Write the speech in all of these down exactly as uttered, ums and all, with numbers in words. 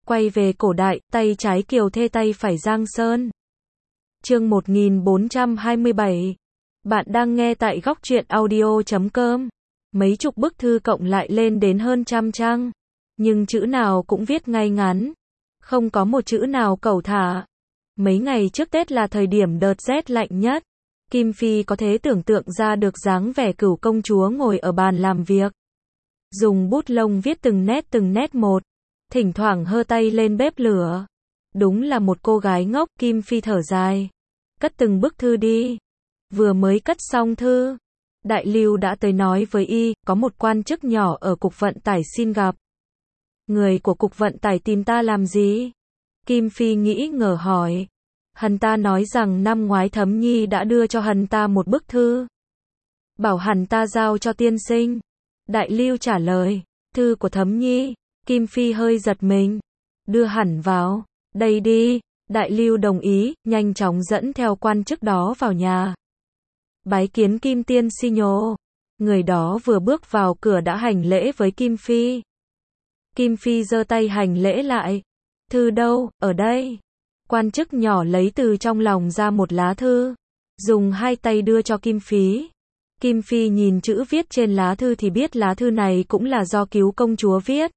Quay về cổ đại, tay trái Kiều Thê tay phải Giang Sơn. Chương một nghìn bốn trăm hai mươi bảy. Bạn đang nghe tại góc truyện audio chấm com. Mấy chục bức thư cộng lại lên đến hơn trăm trang. Nhưng chữ nào cũng viết ngay ngắn. Không có một chữ nào cẩu thả. Mấy ngày trước Tết là thời điểm đợt rét lạnh nhất. Kim Phi có thể tưởng tượng ra được dáng vẻ Cửu công chúa ngồi ở bàn làm việc. Dùng bút lông viết từng nét từng nét một. Thỉnh thoảng hơ tay lên bếp lửa. Đúng là một cô gái ngốc. Kim Phi thở dài. Cất từng bức thư đi. Vừa mới cất xong thư, Đại Lưu đã tới nói với y, có một quan chức nhỏ ở cục vận tải xin gặp. Người của cục vận tải tìm ta làm gì? Kim Phi nghĩ ngờ hỏi. Hần ta nói rằng năm ngoái Thấm Nhi đã đưa cho Hần ta một bức thư. Bảo Hần ta giao cho tiên sinh. Đại Lưu trả lời. Thư của Thấm Nhi. Kim Phi hơi giật mình. Đưa hẳn vào. Đây đi. Đại Lưu đồng ý, nhanh chóng dẫn theo quan chức đó vào nhà. Bái kiến Kim tiên si nhô. Người đó vừa bước vào cửa đã hành lễ với Kim Phi. Kim Phi giơ tay hành lễ lại. Thư đâu, ở đây. Quan chức nhỏ lấy từ trong lòng ra một lá thư. Dùng hai tay đưa cho Kim Phi. Kim Phi nhìn chữ viết trên lá thư thì biết lá thư này cũng là do Cứu công chúa viết.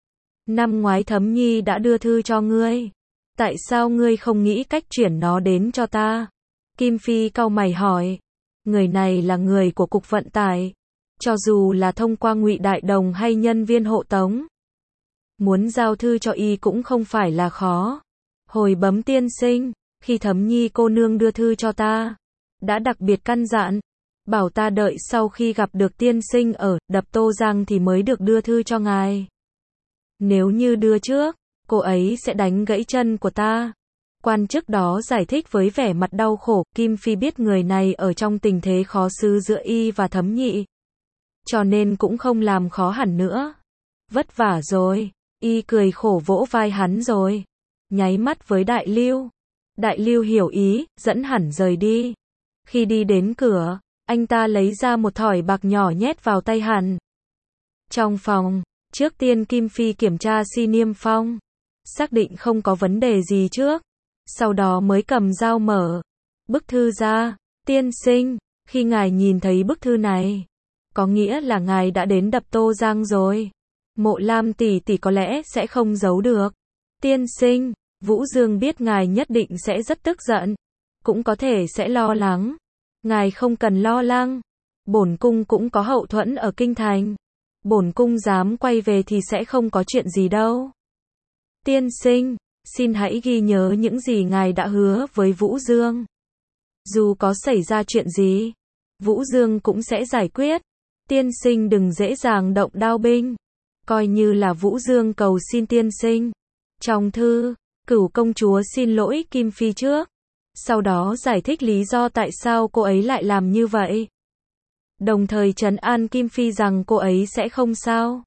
Năm ngoái Thấm Nhi đã đưa thư cho ngươi. Tại sao ngươi không nghĩ cách chuyển nó đến cho ta? Kim Phi cau mày hỏi. Người này là người của cục vận tải. Cho dù là thông qua Ngụy Đại Đồng hay nhân viên hộ tống. Muốn giao thư cho y cũng không phải là khó. Hồi bấm tiên sinh, khi Thấm Nhi cô nương đưa thư cho ta, đã đặc biệt căn dặn. Bảo ta đợi sau khi gặp được tiên sinh ở đập Tô Giang thì mới được đưa thư cho ngài. Nếu như đưa trước, cô ấy sẽ đánh gãy chân của ta. Quan chức đó giải thích với vẻ mặt đau khổ. Kim Phi biết người này ở trong tình thế khó xử giữa y và Thấm Nhị. Cho nên cũng không làm khó hẳn nữa. Vất vả rồi. Y cười khổ vỗ vai hắn rồi. Nháy mắt với Đại Lưu. Đại Lưu hiểu ý, dẫn hẳn rời đi. Khi đi đến cửa, anh ta lấy ra một thỏi bạc nhỏ nhét vào tay hắn. Trong phòng, trước tiên Kim Phi kiểm tra si niêm phong. Xác định không có vấn đề gì trước. Sau đó mới cầm dao mở bức thư ra. Tiên sinh, khi ngài nhìn thấy bức thư này, có nghĩa là ngài đã đến đập Tô Giang rồi. Mộ Lam tỷ tỷ có lẽ sẽ không giấu được. Tiên sinh, Vũ Dương biết ngài nhất định sẽ rất tức giận. Cũng có thể sẽ lo lắng. Ngài không cần lo lắng. Bổn cung cũng có hậu thuẫn ở kinh thành. Bổn cung dám quay về thì sẽ không có chuyện gì đâu. Tiên sinh, xin hãy ghi nhớ những gì ngài đã hứa với Vũ Dương. Dù có xảy ra chuyện gì, Vũ Dương cũng sẽ giải quyết. Tiên sinh đừng dễ dàng động đao binh. Coi như là Vũ Dương cầu xin tiên sinh. Trong thư, Cửu công chúa xin lỗi Kim Phi trước. Sau đó giải thích lý do tại sao cô ấy lại làm như vậy. Đồng thời trấn an Kim Phi rằng cô ấy sẽ không sao.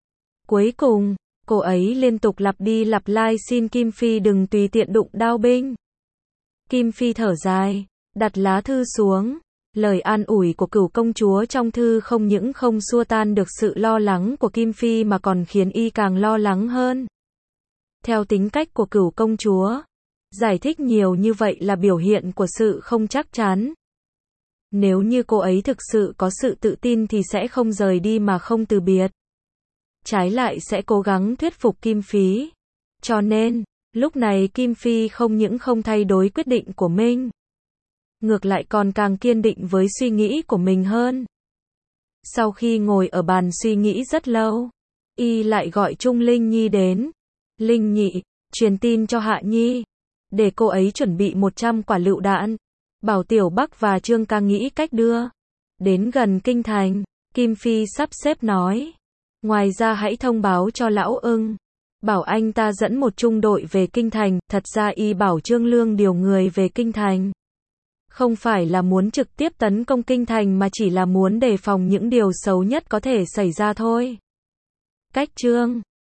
Cuối cùng, cô ấy liên tục lặp đi lặp lại xin Kim Phi đừng tùy tiện đụng đao binh. Kim Phi thở dài, đặt lá thư xuống. Lời an ủi của Cửu công chúa trong thư không những không xua tan được sự lo lắng của Kim Phi mà còn khiến y càng lo lắng hơn. Theo tính cách của Cửu công chúa, giải thích nhiều như vậy là biểu hiện của sự không chắc chắn. Nếu như cô ấy thực sự có sự tự tin thì sẽ không rời đi mà không từ biệt. Trái lại sẽ cố gắng thuyết phục Kim Phi. Cho nên, lúc này Kim Phi không những không thay đổi quyết định của mình, ngược lại còn càng kiên định với suy nghĩ của mình hơn. Sau khi ngồi ở bàn suy nghĩ rất lâu, y lại gọi Trung Linh Nhi đến. Linh Nhị, truyền tin cho Hạ Nhi, để cô ấy chuẩn bị một trăm quả lựu đạn. Bảo Tiểu Bắc và Trương Ca nghĩ cách đưa đến gần kinh thành. Kim Phi sắp xếp nói. Ngoài ra hãy thông báo cho Lão Ưng, bảo anh ta dẫn một trung đội về kinh thành. Thật ra y bảo Trương Lương điều người về kinh thành. Không phải là muốn trực tiếp tấn công kinh thành mà chỉ là muốn đề phòng những điều xấu nhất có thể xảy ra thôi. Cách Trương